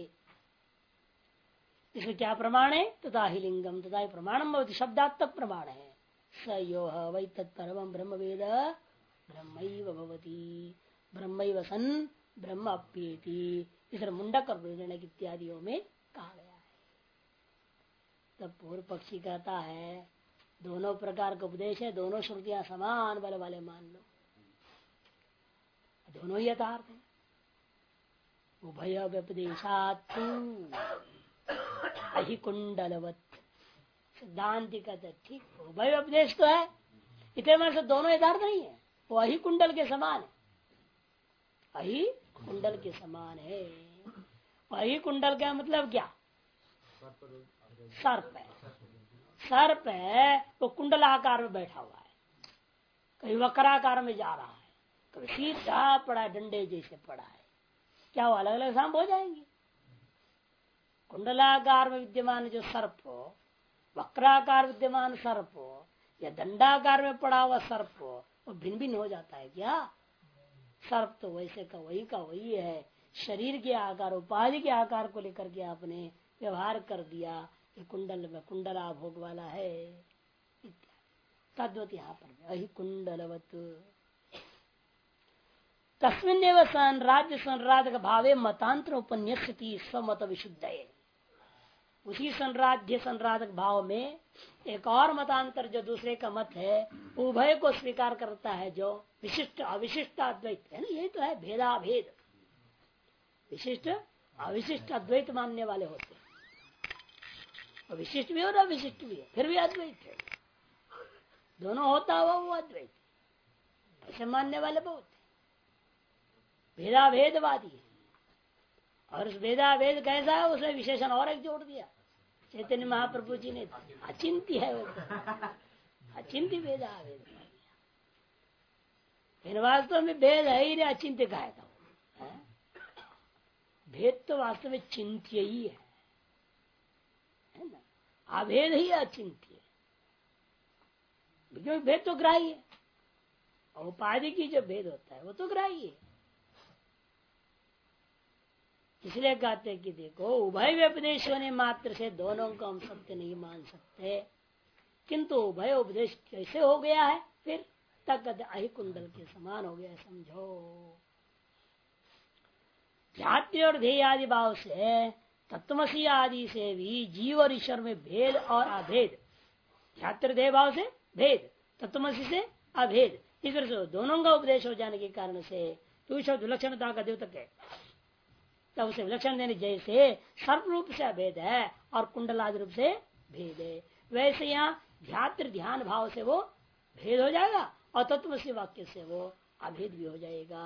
इसमें क्या प्रमाण है? तथा ही लिंगम, तथा प्रमाणम शब्दात्मक प्रमाण है। स यो वै तत्परम ब्रह्म वेद ब्रह्मैव भवति ब्रह्मैव सन ब्रह्म अप्येति। इस मुंडक और वृजनक इत्यादियों में कहा गया है। तब पूर्व पक्षी कहता है दोनों प्रकार का उपदेश है, दोनों श्रुतियां समान बल वाले मान लो, दोनों ही यथार्थ है। उभय व्यपदेशात् अहिकुंडलवत सिद्धांति कहते ठीक उभय उपदेश तो है, इतने मन से दोनों यथार्थ नहीं है, वो अहि कुंडल के समान है, अहि कुंडल के समान है। अहि कुंडल का मतलब क्या? सर्प है, सर्प है वो कुंडल आकार में बैठा हुआ है, कहीं वक्राकार में जा रहा है, कभी सीधा पड़ा है, डंडे जैसे पड़ा है। क्या वो अलग अलग सांप हो जाएंगे? कुंडलाकार में विद्यमान जो सर्प हो, वक्राकार विद्यमान सर्प हो या दंडाकार में पड़ा हुआ सर्प हो, वो भिन्न भिन्न हो जाता है क्या? सर्प तो वैसे का वही है, शरीर के आकार उपाधि के आकार को लेकर के आपने व्यवहार कर दिया, ये कुंडल में कुंडला भोग वाला है। तद्वत यहाँ पर अहि कुंडलवत तस्मिन् संराज्य संराधक भावे मतांतर उपन्यस्यति स्वमत विशुद्ध। उसी संराध्य संराधक भाव में एक और मतांतर जो दूसरे का मत है, उभय को स्वीकार करता है, जो विशिष्ट अविशिष्ट अद्वैत है ना, यही तो है भेदाभेद। विशिष्ट अविशिष्ट अद्वैत मानने वाले होते हैं, विशिष्ट भी हो ना विशिष्ट भी है, फिर भी अद्वैत है, दोनों होता हुआ वो अद्वैत, ऐसे मानने वाले बहुत है। भेदाभेदवादी है, और उस भेदाभेद कैसा है उसने विशेषण और एक जोड़ दिया चैतन्य महाप्रभु जी ने, अचिंत्य है वो, अचिंत्य भेदाभेद। वास्तव में भेद है ही नहीं, अचिंत्य कहा था। भेद तो वास्तव में चिंत्य ही है ना, अभेद ही अचिंत्य, क्योंकि भेद तो ग्राही है, और उपाधि की जो भेद होता है वो तो ग्राही है। इसलिए कहते हैं कि देखो उभय व्यपदेश होने मात्र से दोनों को हम सत्य नहीं मान सकते, किंतु उभय उपदेश कैसे हो गया है फिर तक अहि कुंडल के समान हो गया, समझो। ध्यात्म और ध्येय आदि भाव से तत्वमसी आदि से भी जीव और ईश्वर में भेद और अभेद, ध्यात्र ध्येय भाव से भेद, तत्वमसी से अभेद, इस तरह से दोनों का उपदेश हो जाने के कारण से तो शब्द विलक्षणता का द्योतक है, तब उसे विलक्षण देने जैसे सर्प रूप से अभेद है और कुंडलादि रूप से भेद है, वैसे यहाँ ध्यात्र ध्यान भाव से वो भेद हो जाएगा और तत्वमसी वाक्य से वो अभेद भी हो जाएगा।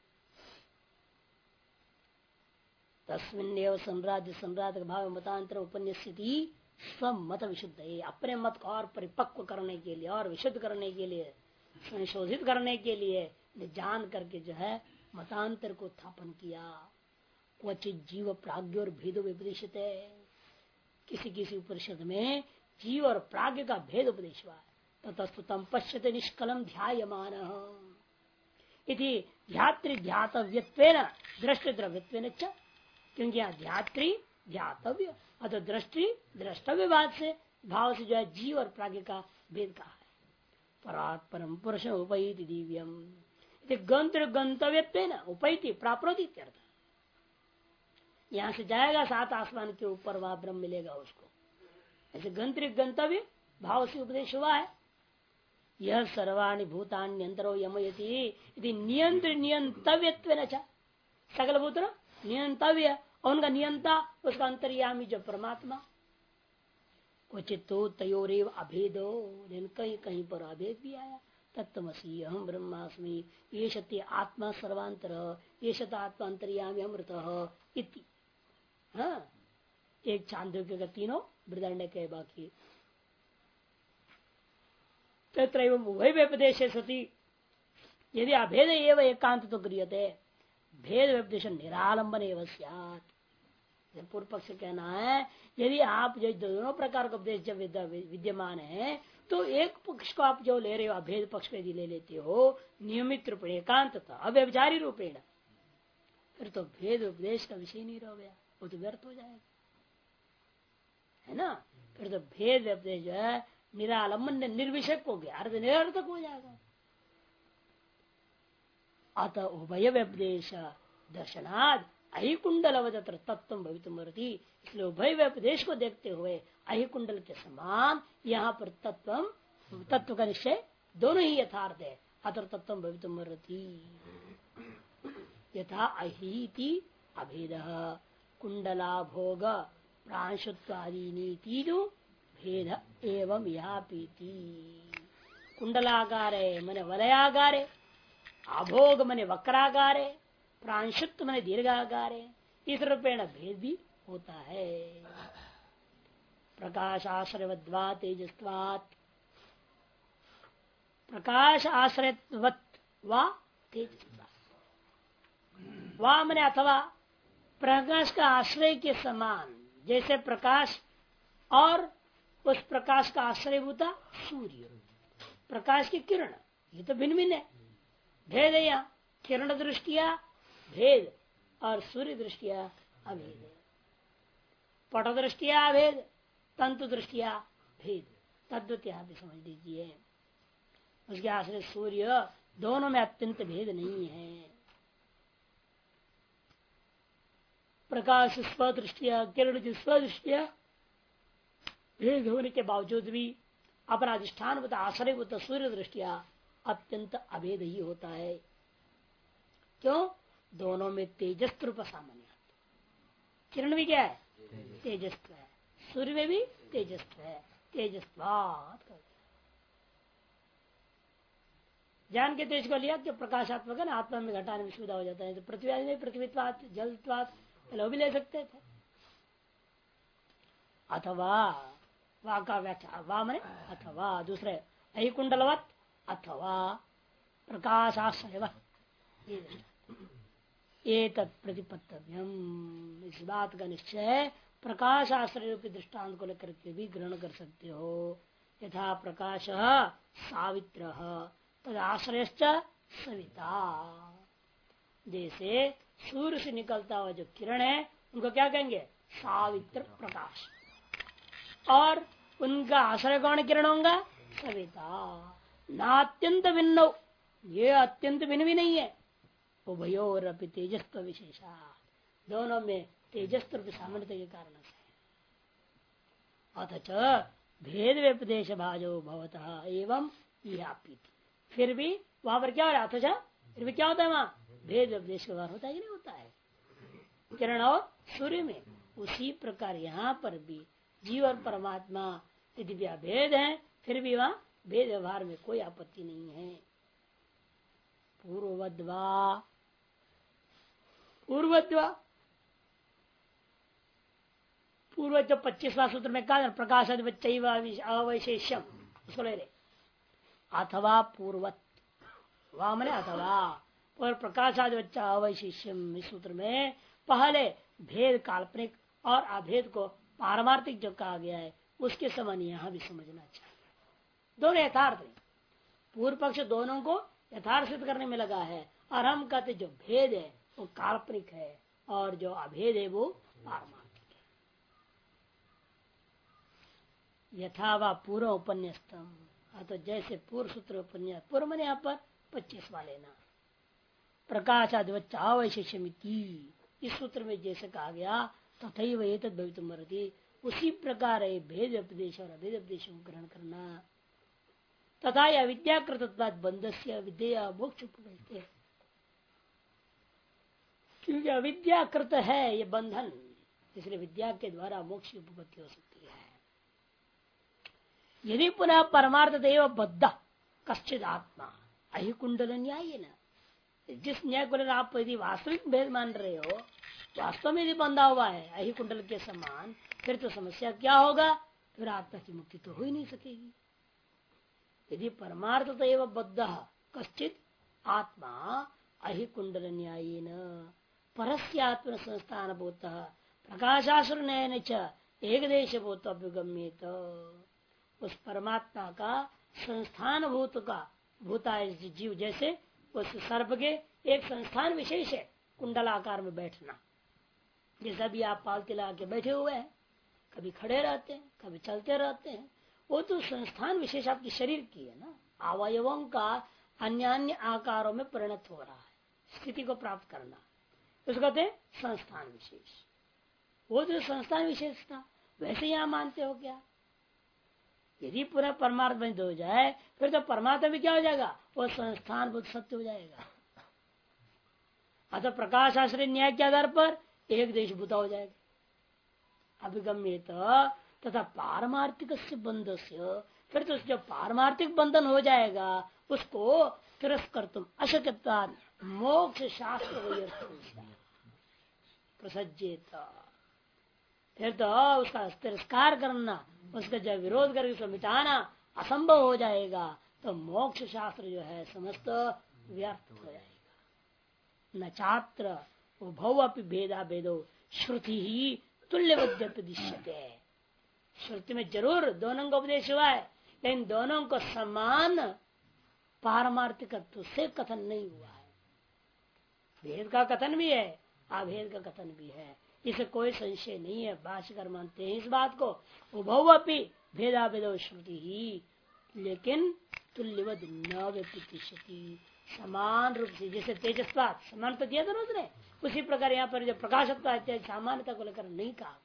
तस्मिन् संराज्य संराधक भाव मतांतर उपन्यास्यति स्वमत विशुद्ध, अपने मत को और परिपक्व करने के लिए और विशुद्ध करने के लिए संशोधित करने के लिए जान करके जो है मतांतर को स्थापन किया। क्वचित जीव प्राज्ञ और भेद उपदेशित है, किसी किसी उपनिषद में जीव और प्राज्ञ का भेद उपदेश हुआ है। ततस्तुतम पश्यते निष्कलम ध्यायमान इति ध्यात्री ध्यातव्यत्वेन दृष्टि द्रव्यत्वेन च, क्योंकि यहाँ ध्यात्री ध्यातव्य अतः दृष्टि द्रष्टव्य भाव से जो है जीव और प्राज्ञ का भेद कहा है। परात् परम पुरुष उपैति दिव्यम गंत्र गंतव्य उपैति प्राप्नोति, यहाँ से जाएगा सात आसमान के ऊपर, वहां ब्रह्म मिलेगा उसको। ऐसे गंतरिक गंतव्य भाव से उपदेश हुआ है। यह सर्वाणि भूतान्यंतरो यमयति नियंत्र नियंतव्य, सकल भूत नियंतव्य, उनका नियंता उसका अंतर्यामी जो परमात्मा। क्वचित तयोरेव अभेदो, कहीं कहीं पर अभेद भी आया। तत्वमसी अहम ब्रह्मास्मि ये सत्य आत्मा सर्वांतर ये सत आत्मा अंतर्यामी अमृत इति। हाँ, एक चांद्र के तीनों बृदंड के बाकी तत्र उभय व्यपदेश सती यदि अभेद एवं एकांत तो क्रियते भेद व्यपदेश निरालंबन एवं स्यात्। पूर्व पक्ष कहना है यदि आप जो दोनों प्रकार का उपदेश जब विद्यमान है तो एक पक्ष को आप जो ले रहे हो अभेद पक्ष को यदि ले लेते हो नियमित रूपेण एकांत अव्यभिचारी रूपेण, फिर तो भेद उपदेश का विषय नहीं रह गया, वो तो व्यर्थ हो जाएगा, है ना। फिर तो भेद उपदेश जो है निरालंबन निर्विषक हो गया, अर्थ निरर्थक हो जाएगा। अतः उभय व्यपदेश दर्शनाद अहिकुंडलवत तत्व भवितुमर्हति, इसलिए उभय व्यपदेश को देखते हुए अहिकुंडल के समान यहाँ पर तत्व का निश्चय दोनों ही यथार्थ है। अतर तत्व भवितुमर्हति यथा अहिति अभेद कुंडला भोग प्रांशुत्वादीनी भेद एवं यहाँ पीति। कुंडलागारे मने वलयागारे, अभोग मने वक्रागारे, प्रांशुत्व मने दीर्घागारे, इस रूपेण भेद भी होता है। प्रकाश आश्रयवद्वा तेजस्वात्, प्रकाश आश्रयवत् वा तेजस्वात्, वा मने अथवा प्रकाश का आश्रय के समान, जैसे प्रकाश और उस प्रकाश का आश्रयभूता सूर्य, प्रकाश की किरण, ये तो भिन्न भिन्न है, भेद है। यहाँ किरण दृष्टिया भेद और सूर्य दृष्टिया अभेद है। पट दृष्टिया भेद, तंतु दृष्टिया भेद, तद्वत यहाँ भी समझ लीजिए। उसके आश्रय सूर्य, दोनों में अत्यंत भेद नहीं है। प्रकाश स्वदृष्टिया, किरण की स्वदृष्टिया भेद होने के बावजूद भी अपना अधिष्ठान बता आश्रय सूर्य दृष्टिया अत्यंत अभेद ही होता है। क्यों? दोनों में तेजस्व रूप सामान्य, किरण भी क्या है? तेजस्व है, सूर्य में भी तेजस्व है, तेजस्वात। जान के तेज को लिया कि प्रकाशात्मक है ना, आत्मा में घटाने में सुविधा हो जाता है। तो पृथ्वी आदि में पृथ्वीत्वात, जलत्वात पहले भी ले सकते थे। अथवा वा का व्याख्या, वा मने अथवा, दूसरे अहिकुंडलवत अथवा प्रकाशाश्रयवत, ये तत्प्रतिपत्तव्यम। इस बात का निश्चय प्रकाश आश्रय रूपी दृष्टांत को लेकर के भी ग्रहण कर सकते हो। यथा प्रकाश सावित्र तद आश्रय सविता, जैसे सूर्य से निकलता हुआ जो किरण है उनको क्या कहेंगे? सावित्र प्रकाश, और उनका आश्रय कौन किरण होगा? सविता। नात्यंत भिन्न, ये अत्यंत भिन्न भी नहीं है। उभयोर अपि तेजस्व विशेषा, दोनों में तेजस्व सामर्थ्य के कारण से। अथच भेद व्यपदेश भाजो भवतः एवं यापीति, फिर भी वहां पर क्या हो रहा है? अथच फिर भी क्या होता है? वहां भेद व्यपदेश का व्यवहार होता है कि नहीं होता है? किरण और सूर्य में, उसी प्रकार यहाँ पर भी जीव और परमात्मा यदि भेद है, फिर भी वहां भेद व्यवहार में कोई आपत्ति नहीं है। पूर्वद्वा, पूर्वद्वा, पूर्व जो 25वां सूत्र में कहा प्रकाश अवशेषम, उसको ले रहे। अथवा पूर्वत, वह मैंने अथवा और प्रकाशादि बच्चा अवशेषम, इस सूत्र में पहले भेद काल्पनिक और अभेद को पारमार्थिक जो कहा गया है उसके समान यहाँ भी समझना चाहिए। दोनों यथार्थ है, पूर्व पक्ष दोनों को यथार्थ सिद्ध करने में लगा है, और हम कहते जो भेद है वो काल्पनिक है और जो अभेद है वो पारमार्थिक है। यथा वा पूर्व उपन्यास्तम, तो जैसे पूर्व सूत्र उपन्यास, पूर्व मैंने यहाँ पर 25 वाले ना, प्रकाशादिवच्च अवशेषमिति, इस सूत्र में जैसे कहा गया तथैव एतद् भवितुमर्हति, उसी प्रकार है भेद उपदेश और अभेद उपदेश को ग्रहण करना। तथा अविद्याकृतत्वात् बंधस्य विद्या मोक्ष उपलब्धि, क्योंकि अविद्याकृत है ये बंधन, इसलिए विद्या के द्वारा मोक्ष की उपपत्ति हो सकती है। यदि पुनः परमार्थ देव बद्ध कश्चित आत्मा अहिकुंडल न्याय न, जिस न्याय को आप यदि वास्तविक भेद मान रहे हो, वास्तव में यदि बंधा हुआ है अहिकुंडल के समान, फिर तो समस्या क्या होगा? फिर आत्मा की मुक्ति तो हो ही नहीं सकेगी। यदि परमार्थ एवं बद्ध कश्चित आत्मा अहिकुंडल न्याय न परस्य आत्म संस्थान भूत प्रकाशासुर नयन च एक देश भूत अभ्युगम्येत, उस परमात्मा का संस्थान भूत का भूता जीव, जैसे उस सर्प के एक संस्थान विशेष है कुंडलाकार में बैठना। जैसा भी आप पालते लगा के बैठे हुए हैं, कभी खड़े रहते हैं, कभी चलते रहते हैं, वो तो संस्थान विशेष आपके शरीर की है ना, अवयवों का अन्य अन्य आकारों में परिणत हो रहा है, स्थिति को प्राप्त करना, उसको कहते हैं संस्थान विशेष। वो जो संस्थान विशेष था वैसे यहां मानते हो क्या? यदि पूरा परमार्थ बंद हो जाए फिर तो परमात्मा भी क्या हो जाएगा, वो संस्थान बुद्ध सत्य हो जाएगा। अतः प्रकाश आश्रय न्याय के आधार पर एक देश भूता हो जाएगा। अभिगम्यत तथा पारमार्थिक बंध से, फिर तो जो पारमार्थिक बंधन हो जाएगा उसको तिरस्कर तुम अशक्यता मोक्ष शास्त्र प्रसज्जेत, फिर तो उसका तिरस्कार करना, उसका जब विरोध करके उसको मिटाना असंभव हो जाएगा, तो मोक्ष शास्त्र जो है समस्त व्यर्थ हो जाएगा। न छात्र उभव अपि भेदा भेदो श्रुति ही तुल्यवद्य दिश्यते। श्रुति में जरूर दोनों का उपदेश हुआ है, लेकिन दोनों को समान पारमार्थिकत्व से कथन नहीं हुआ है। भेद का कथन भी है, अभेद का कथन भी है, इसे कोई संशय नहीं है। भाष्यकार मानते हैं इस बात को, उभव अपि भेदा भेदो श्रुति ही, लेकिन तुल्यवद न व्यक्ति, समान रूप से जैसे तेजस्वाद समान तो दिया था उसने, उसी प्रकार यहाँ पर जो प्रकाशत्व इत्यादि सामान्यता को लेकर नहीं कहा।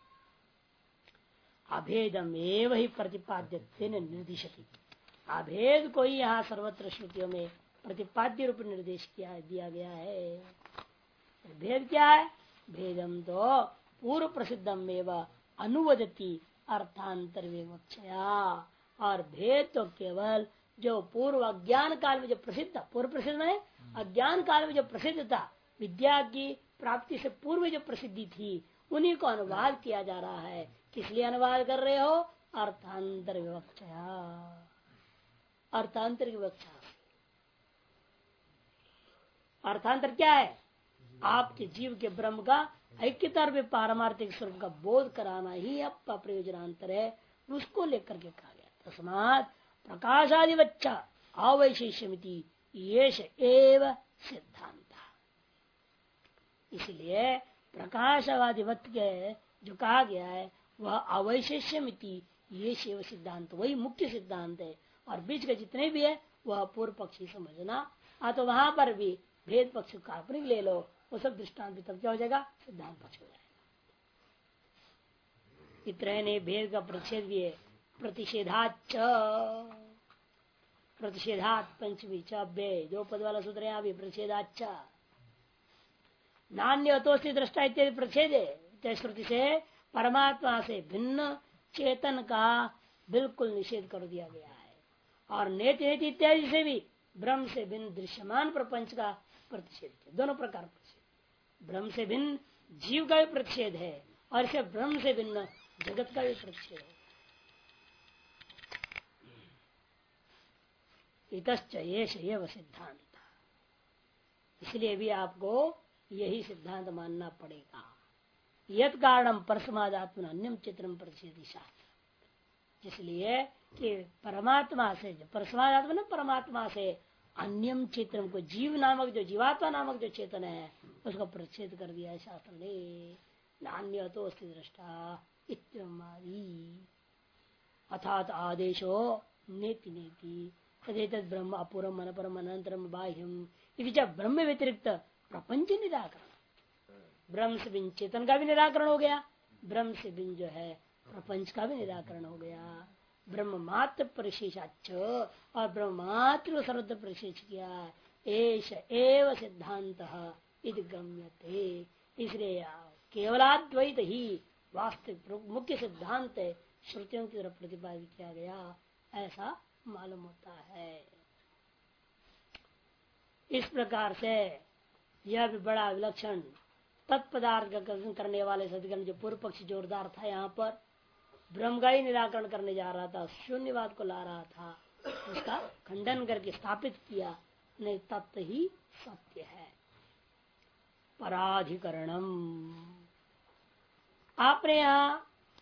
अभेदम एवं ही प्रतिपाद्य निर्दिशति, अभेद को ही यहाँ सर्वत्र श्रुतियों में प्रतिपाद्य रूप निर्देश दिया गया है। भेद क्या है? भेदम तो पूर्व प्रसिद्धम एवं अनुवदती अर्थांतर विवक्षया, और भेद तो केवल जो पूर्व अज्ञान काल में जो प्रसिद्ध, पूर्व प्रसिद्ध है अज्ञान काल में जो प्रसिद्ध था, विद्या की प्राप्ति से पूर्व जो प्रसिद्धि थी, उन्हीं को अनुवाद किया जा रहा है। किस लिए अनुवाद कर रहे हो? अर्थांतर विवक्षया, अर्थांतर की विवक्षा। अर्थांतर क्या है? आपके जीव के ब्रह्म का ऐक्यता में पारमार्थिक स्वरूप का बोध कराना ही आपका प्रयोजनांतर है, उसको लेकर के कहा गया। तस्मात् प्रकाशादि बच्चा अवैशेष्यमिति येष एव सिद्धांत। इसलिए प्रकाशवादिवत के जो कहा गया है वह अवैशेष्यमिति ये शिव सिद्धांत वही मुख्य सिद्धांत है, और बीच के जितने भी है वह पूर्व पक्षी समझना। तो वहां पर भी भेद पक्ष काल्पनिक ले लो, वो सब दृष्टांत भी तब क्या हो जाएगा? सिद्धांत पक्ष हो जाएगा। इतने भेद का प्रतिषेध भी है, प्रतिषेधाच, प्रतिषेधात पंचमी चब्बे दो पद वाला सूत्र है। अभी प्रतिषेधाच नान्य अतोस्ति दृष्टा इत्यादि प्रतिषेध है। श्रुति से परमात्मा से भिन्न चेतन का बिल्कुल निषेध कर दिया गया है, और नेति नेति इत्यादि से भी ब्रह्म से भिन्न दृश्यमान प्रपंच का प्रतिषेध है। दोनों प्रकार प्रतिषेध, ब्रह्म से भिन्न जीव का भी प्रतिषेध है, और इसे ब्रह्म से भिन्न जगत का भी प्रतिषेध है। इतश्च एष सिद्धांत, इसलिए भी आपको यही सिद्धांत मानना पड़ेगा। यद कारणम परसमादात्मन अन्यम चित्रम प्रतिषेधि शास्त्र, इसलिए कि परमात्मा से परसमादात्मन परमात्मा से अन्यम चित्रम को जीव नामक जो जीवात्मा नामक जो चेतन है उसको प्रतिषेध कर दिया है शास्त्र ने। नान्य तो अस्ति दृष्टा इत्यमादि अर्थात आदेशो नेति नेति तदेतद् ब्रह्म अपूर्वम अनपरम अनंतरम बाह्यम, जब ब्रह्म व्यतिरिक्त प्रपंच निराकरण, ब्रह्म से बिन चेतन का भी निराकरण हो गया, ब्रह्म से बिन जो है प्रपंच का भी निराकरण हो गया। ब्रह्म मात्र परिशेषाच, और ब्रह्म मात्र सर्वत्र परिशेष किया, एष एव सिद्धांत इति गम्यते। इसलिए केवलाद्वैत ही वास्तविक मुख्य सिद्धांत श्रुतियों की तरफ प्रतिपादित किया गया, ऐसा मालूम होता है। इस प्रकार से यह भी बड़ा विलक्षण तत्पदार्थ का कथन करने वाले सदगण जो पूर्व पक्ष जोरदार था, यहाँ पर ब्रह्म का ही निराकरण करने जा रहा था, शून्यवाद को ला रहा था, उसका खंडन करके स्थापित किया नहीं, तत्व ही सत्य है। पराधिकरणम, आपने यहाँ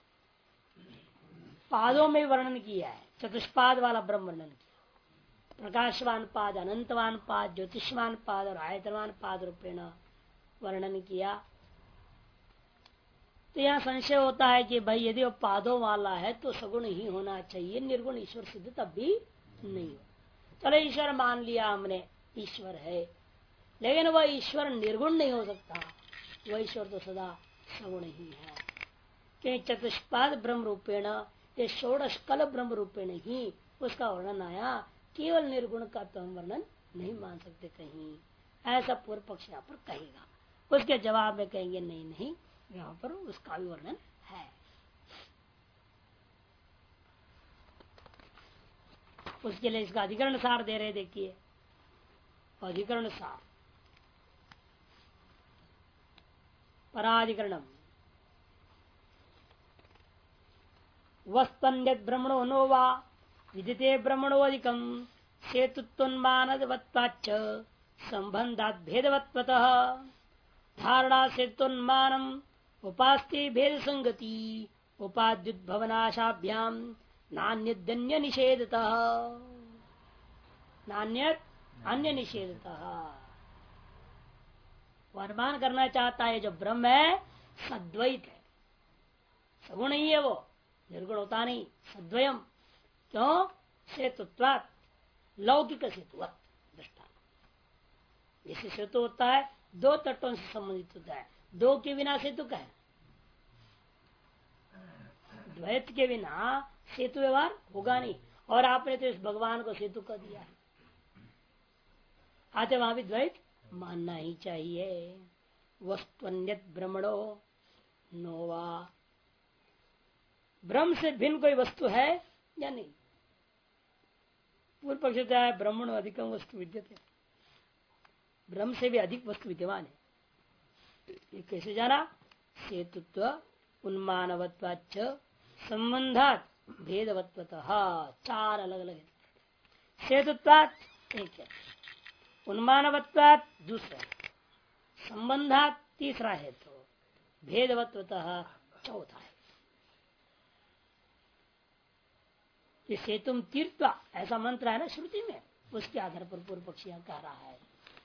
पादों में वर्णन किया है, चतुष्पाद वाला ब्रह्म वर्णन किया, प्रकाशवान पाद, अनंतवान पाद, ज्योतिषवान पाद और आयतनवान पाद रूपेण वर्णन किया। तो यहाँ संशय होता है कि भाई यदि वो पादों वाला है तो सगुण ही होना चाहिए, निर्गुण ईश्वर सिद्ध तब भी नहीं हो। चलो ईश्वर मान लिया हमने, ईश्वर है, लेकिन वह ईश्वर निर्गुण नहीं हो सकता, वह ईश्वर तो सदा सगुण ही है। क्योंकि चतुष्पाद ब्रह्म रूपेण, ये षोडश कल ब्रह्म रूपेण ही उसका वर्णन आया, केवल निर्गुण का तो हम वर्णन नहीं मान सकते कहीं, ऐसा पूर्व पक्ष यहाँ पर कहेगा। उसके जवाब में कहेंगे नहीं नहीं, यहाँ पर उसका भी वर्णन है। उसके लिए इसका अधिकरण सार दे रहे, देखिए अधिकरण सार पराधिकरणम वस्तन्यत ब्रह्मणो नो वा विदिते ब्रह्मणोऽधिकम सेतुत्वन्मानवत्वाच्च संबंधात भेदवत्वतः धारणा सेतुन्मानम उपास्ते भेद संगति उपाद्युद्भवनाशाभ्याम नान्यदन्य निषेधतः, नान्यत अन्य निषेधतः। वर्मान करना चाहता है जो ब्रह्म है सद्वैत है, सगुण ही है, वो निर्गुण होता नहीं, सद्वयम। क्यों? सेतुत्वात्, लौकिक सेतुवत दृष्टान। जैसे सेतु होता है दो तटों से संबंधित होता है, दो के बिना सेतु का है, द्वैत के बिना सेतु व्यवहार होगा नहीं। और आपने तो इस भगवान को सेतु कर दिया है, आते वहां भी द्वैत मानना ही चाहिए। वस्तुन्यत ब्रह्मणो नोवा, ब्रह्म से भिन्न कोई वस्तु है या नहीं? पूर्व पक्ष होता है ब्रह्मणो अधिकम वस्तु विद्यते, ब्रह्म से भी अधिक वस्तु विद्यमान है। ये कैसे जाना? सेतुत्व उन्मानवत्वाच्च संबंधात भेदवत्वतः, चार अलग अलग है। सेतुत्वात् एक है, उन्मानवत्वात् दूसरा, संबंधात तीसरा है, तो भेदवत्वतः चौथा है। सेतुम तीर्थवा ऐसा मंत्र है ना श्रुति में, उसके आधार पर पूर्व पक्षी कह रहा है।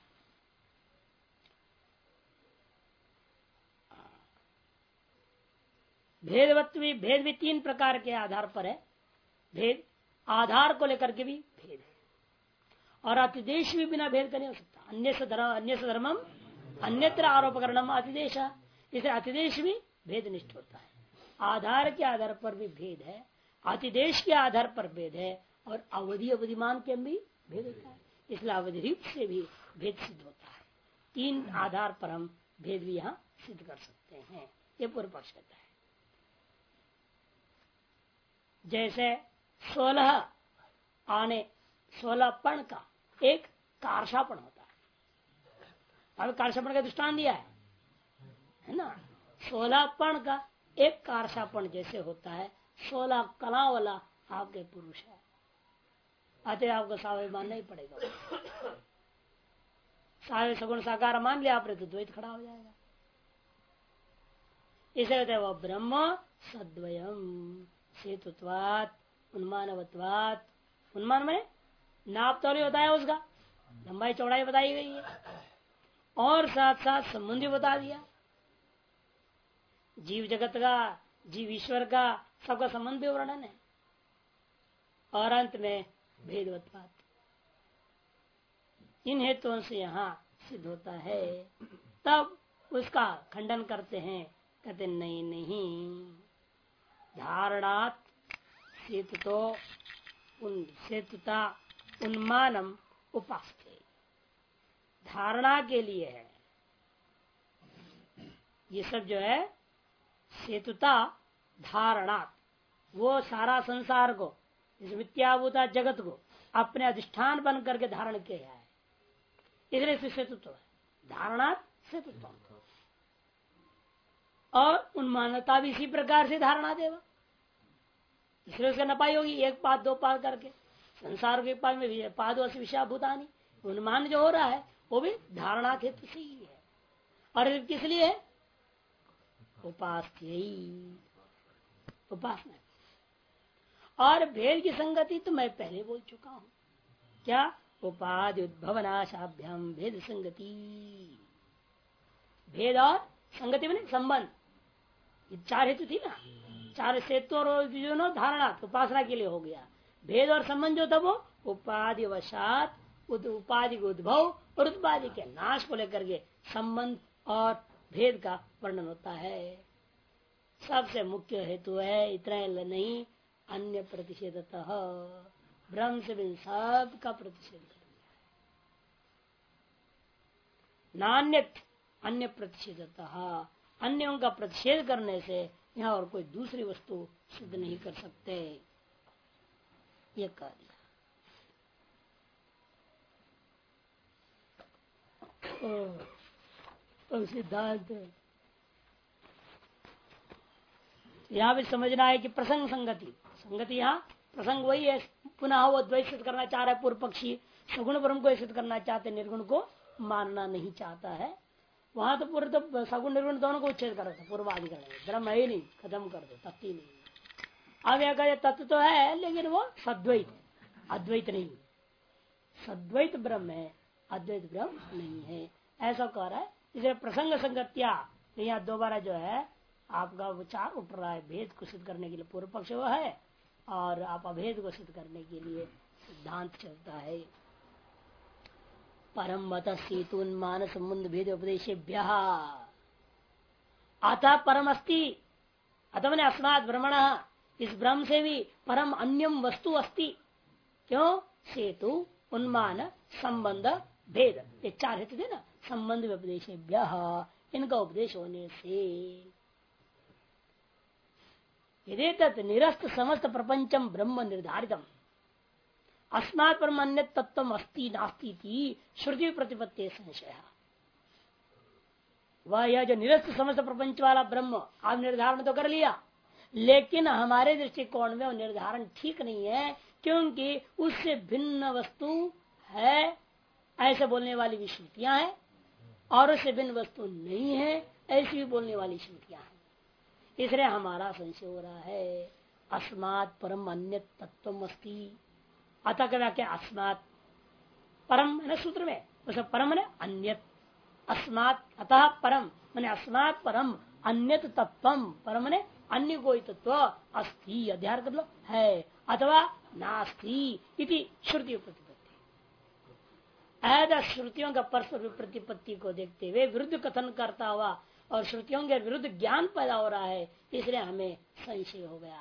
भेद भी तीन प्रकार के आधार पर है। भेद आधार को लेकर के भी भेद है, और अतिदेश भी बिना भेद का नहीं हो सकता। अन्य धर्मम अन्यत्र आरोप करणम अतिदेश, इसे अतिदेश भी भेद निष्ठ होता है। आधार के आधार पर भी भेद है, अतिदेश के आधार पर भेद है, और अवधि अवधिमान के भी भेद होता है, इसलिए अवधिरीप से भी भेद सिद्ध होता है। तीन आधार पर हम भेद भी यहाँ सिद्ध कर सकते हैं, ये पूर्व पक्ष कहता है। जैसे 16 आने 16 पण का एक कारशापण होता है, अब कारशापण का दृष्टान दिया है ना। 16 पण का एक कारशापण जैसे होता है, 16 कला वाला आपके पुरुष है, अतः आपको सावय मानना ही पड़ेगा। सावय सगुण साकार मान लिया आपने तो द्वैत खड़ा हो जाएगा। इसे कहते हैं वह ब्रह्म सद्वयम सेतुत्वात् उन्मानवत्वात्। उन्मान में नाप तौल बताया, उसका लंबाई चौड़ाई बताई गई है, और साथ साथ संबंधी बता दिया, जीव जगत का, जीव ईश्वर का, सबका संबंध भी वर्णन है, और अंत में भेदवत्वात्। इन हेतुओं से यहाँ सिद्ध होता है। तब उसका खंडन करते हैं, कहते नहीं नहीं, धारणात सेतुता उन्मानम उपास्ते, धारणा के लिए है ये सब जो है। सेतुता धारणात, वो सारा संसार को, इस मिथ्याभूता जगत को अपने अधिष्ठान बन करके धारण किया है, इसलिए सेतुत्व है। धारणात सेतुत्व, और उन्मानता भी इसी प्रकार से धारणा देवा, इसलिए उसका नपाई होगी, एक पाद दो पाद करके संसार के पाद में पादों से विषाभूतानी उन्मान जो हो रहा है वो भी धारणा हेतु से ही है। और किस लिए है? उपासना। और भेद की संगति तो मैं पहले बोल चुका हूं, क्या? उपाधि उद्भवनाशाभ्याम भेद संगति। भेद और संगति में संबंध, ये चार हेतु थी ना, चार सेतु और जो ना धारणा उपासना के लिए हो गया। भेद और संबंध जो था वो उपाधि वशात उपाधि के उद्भव और उपाधि के नाश को लेकर के संबंध और भेद का वर्णन होता है। सबसे मुख्य हेतु है, इतना नहीं, अन्य प्रतिषेधतः ब्रह्म से भी सब का प्रतिषेध कर दिया। नान्य अन्य प्रतिषेधतः, अन्यों का प्रतिषेध करने से यहाँ और कोई दूसरी वस्तु सिद्ध नहीं कर सकते, ये कह दिया। तो सिद्धांत यहाँ भी समझना है कि प्रसंग संगति, संगति यहाँ प्रसंग वही है। पुनः वो द्वैत सिद्ध करना चाह रहा है पूर्व पक्षी, सगुण ब्रह्म को सिद्ध करना चाहते, निर्गुण को मानना नहीं चाहता है। वहां तो पूर्व तो सगुण निर्गुण दोनों को उच्छेद कर रहा था पूर्वाधिकरण में, ब्रह्म है ही नहीं, खत्म कर दो, तत्व ही नहीं। अब यह कहे तत्व तो है लेकिन वो सद्वैत, अद्वैत नहीं, सद्वैत ब्रह्म है, अद्वैत ब्रह्म नहीं है, ऐसा कह रहा है। इसलिए प्रसंग संगत्या यहाँ दोबारा जो है आपका विचार उठ रहा है, भेद को सिद्ध करने के लिए पूर्व पक्ष वो है और आप अभेद को सिद्ध करने के लिए सिद्धांत चलता है। परम मत सेतुन्मान संबंध भेद उपदेशेभ्य अतः परम अस्ति, अतः मैंने अस्मात् ब्रह्मण, इस ब्रह्म से भी परम अन्यम वस्तु अस्ति। क्यों? सेतु उन्मान संबंध भेद, ये चार हेतु थे ना, संबंध उपदेशेभ्य, इनका उपदेश होने से। यदि तत् निरस्त समस्त प्रपंचम ब्रह्म निर्धारितम अस्मात् परम अन्य तत्व अस्ति नास्ति थी श्रुति प्रतिपत्ति संशय। वह यह जो निरस्त समस्त प्रपंच वाला ब्रह्म आप निर्धारण तो कर लिया, लेकिन हमारे दृष्टिकोण में वो निर्धारण ठीक नहीं है, क्योंकि उससे भिन्न वस्तु है ऐसे बोलने वाली भी श्रुतियां हैं, और उससे भिन्न वस्तु नहीं है ऐसी भी बोलने वाली श्रुतियां हैं। इसलिए हमारा संशय हो रहा है। अस्मात् परम अन्य तत्व अस्ति, अतः का वाक्य अस्मात् परम है ना सूत्र में, उस परम ने अन्यत, अस्मात् अतः परम मैंने अस्मात् परम अन्यत तत्वम, परम ने अन्य कोई तत्व अस्ति, अध्यार कर लो है, अथवा नास्ति इति श्रुति प्रतिपत्ति। ऐसा श्रुतियों का परस्पर प्रतिपत्ति को देखते हुए विरुद्ध कथन करता हुआ और श्रुतियों के विरुद्ध ज्ञान पैदा हो रहा है, इसलिए हमें संशय हो गया।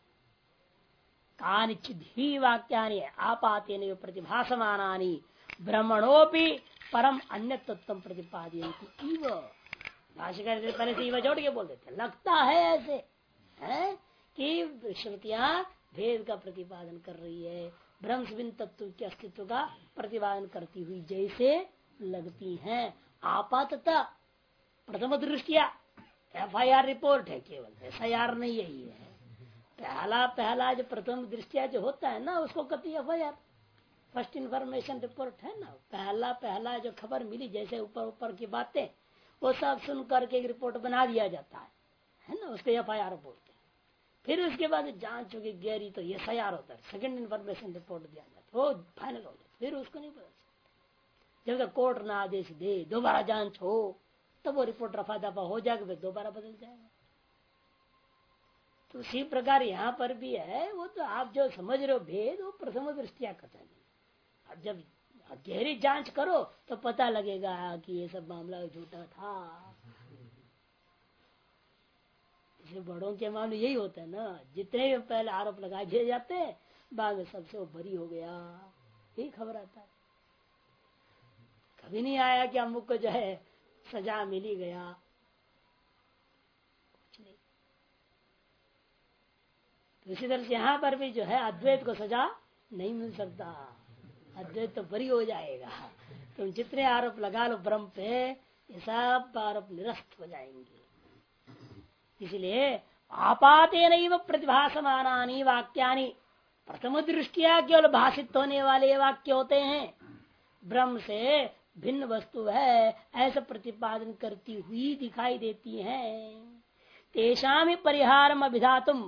कानिचिद ही वाक्यानि आपातेन प्रतिभासमानानि ब्रह्मणोपि परम अन्य तत्व प्रतिपादयन्ति इव। भाष्यकार से पहले से इव जोड़ के बोल देते, लगता है ऐसे है कि श्रुतियां भेद का प्रतिपादन कर रही है, ब्रह्म से भिन्न तत्व के अस्तित्व का प्रतिपादन करती हुई जैसे लगती हैं। आपातता प्रथम दृष्टिया FIR रिपोर्ट है, केवल SIR नहीं यही है। पहला जो प्रथम दृष्टिया जो होता है ना, उसको कहती है FIR, फर्स्ट इन्फॉर्मेशन रिपोर्ट है ना। पहला जो खबर मिली, जैसे ऊपर ऊपर की बातें वो सब सुन करके एक रिपोर्ट बना दिया जाता है ना, उसको FIR बोलते हैं। फिर उसके बाद जांच होगी गहरी तो SIR होता है, सेकंड इन्फॉर्मेशन रिपोर्ट दिया जाता है, वो फाइनल हो जाता, फिर उसको नहीं बदल सकते। जब तक कोर्ट ना आदेश दे, दोबारा जांच हो, तब वो रिपोर्ट रफा दफा हो जाएगा, फिर दोबारा बदल जाएगा। तो उसी प्रकार यहाँ पर भी है, वो तो आप जो समझ रहे हो भेद, वो प्रथम दृष्टिया कथन है। अब जब गहरी जांच करो तो पता लगेगा कि ये सब मामला झूठा था। इसे बड़ों के मामले यही होता है ना, जितने पहले आरोप लगाए दिए जाते हैं, बाद में सबसे वो बरी हो गया, यही खबर आता है। कभी नहीं आया कि अमुक को जो है सजा मिली गया, कुछ नहीं। तो इसी तरह से यहाँ पर भी जो है अद्वैत को सजा नहीं मिल सकता, अद्वैत तो बरी हो जाएगा। तुम जितने आरोप लगा लो ब्रह्म पे, ये सब आरोप निरस्त हो जाएंगे। इसलिए आपातेन प्रतिभासमानानि वाक्यानि, प्रथम दृष्टिया केवल भाषित होने वाले वाक्य होते हैं। ब्रह्म से भिन्न वस्तु है ऐसा प्रतिपादन करती हुई दिखाई देती है। तेषाम परिहारम अभिधातुम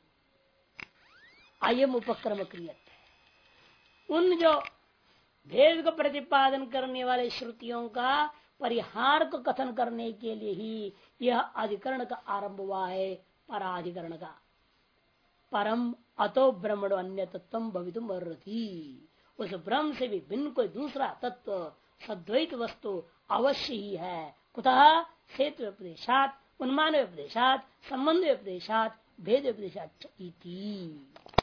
अयम उपक्रम क्रियते। उन जो भेद को प्रतिपादन करने वाले श्रुतियों का परिहार को कथन करने के लिए ही यह अधिकरण का आरंभ हुआ है, पराधिकरण का। परम अतो ब्रह्मण अन्य तत्व भवितुम अर्हति, उस ब्रह्म से भी भिन्न कोई दूसरा तत्व सद्वैत वस्तु अवश्य ही है। कुतः क्षेत्र उपदेशात, उन्मान उपदेशात, संबंध उपदेशात, भेद उपदेशात इति।